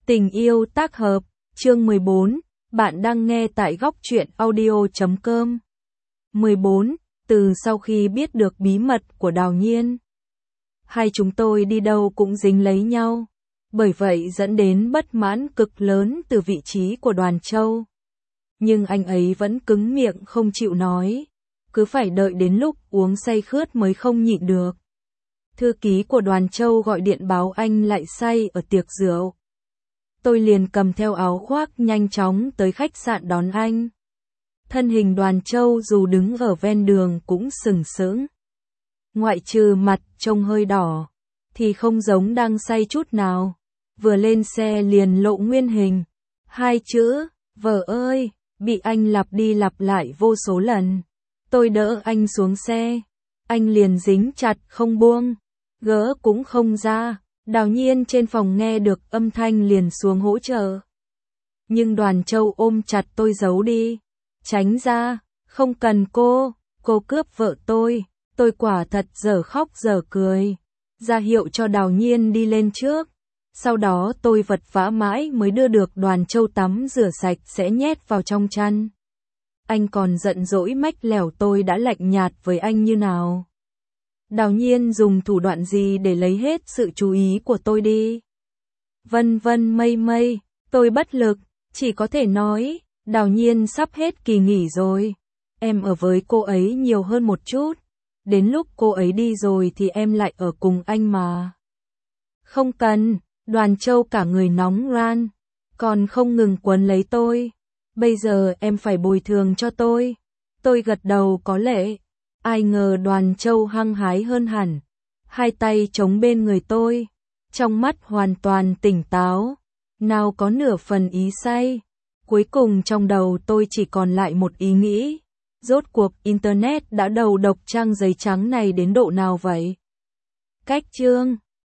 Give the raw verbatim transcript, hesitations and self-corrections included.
Tình yêu tác hợp, chương mười bốn, bạn đang nghe tại góc truyện audio chấm com. mười bốn, từ sau khi biết được bí mật của Đào Nhiên, hai chúng tôi đi đâu cũng dính lấy nhau, bởi vậy dẫn đến bất mãn cực lớn từ vị trí của Đoàn Châu. Nhưng anh ấy vẫn cứng miệng không chịu nói, cứ phải đợi đến lúc uống say khướt mới không nhịn được. Thư ký của Đoàn Châu gọi điện báo anh lại say ở tiệc rượu. Tôi liền cầm theo áo khoác nhanh chóng tới khách sạn đón anh. Thân hình Đoàn Châu dù đứng ở ven đường cũng sừng sững. Ngoại trừ mặt trông hơi đỏ, thì không giống đang say chút nào. Vừa lên xe liền lộ nguyên hình. Hai chữ, vợ ơi, bị anh lặp đi lặp lại vô số lần. Tôi đỡ anh xuống xe. Anh liền dính chặt không buông. Gỡ cũng không ra. Đào Nhiên trên phòng nghe được âm thanh liền xuống hỗ trợ. Nhưng Đoàn Châu ôm chặt tôi giấu đi. Tránh ra, không cần cô, cô cướp vợ tôi. Tôi quả thật dở khóc dở cười. Ra hiệu cho Đào Nhiên đi lên trước. Sau đó tôi vật vã mãi mới đưa được Đoàn Châu tắm rửa sạch sẽ nhét vào trong chăn. Anh còn giận dỗi mách lẻo tôi đã lạnh nhạt với anh như nào. Đào Nhiên dùng thủ đoạn gì để lấy hết sự chú ý của tôi đi. Vân vân mây mây, tôi bất lực, chỉ có thể nói, Đào Nhiên sắp hết kỳ nghỉ rồi. Em ở với cô ấy nhiều hơn một chút. Đến lúc cô ấy đi rồi thì em lại ở cùng anh mà. Không cần, Đoàn Châu cả người nóng ran, còn không ngừng quấn lấy tôi. Bây giờ em phải bồi thường cho tôi. Tôi gật đầu có lệ. Ai ngờ Đoàn Châu hăng hái hơn hẳn, hai tay chống bên người tôi, trong mắt hoàn toàn tỉnh táo, nào có nửa phần ý say. Cuối cùng trong đầu tôi chỉ còn lại một ý nghĩ, rốt cuộc Internet đã đầu độc trang giấy trắng này đến độ nào vậy? Cách chương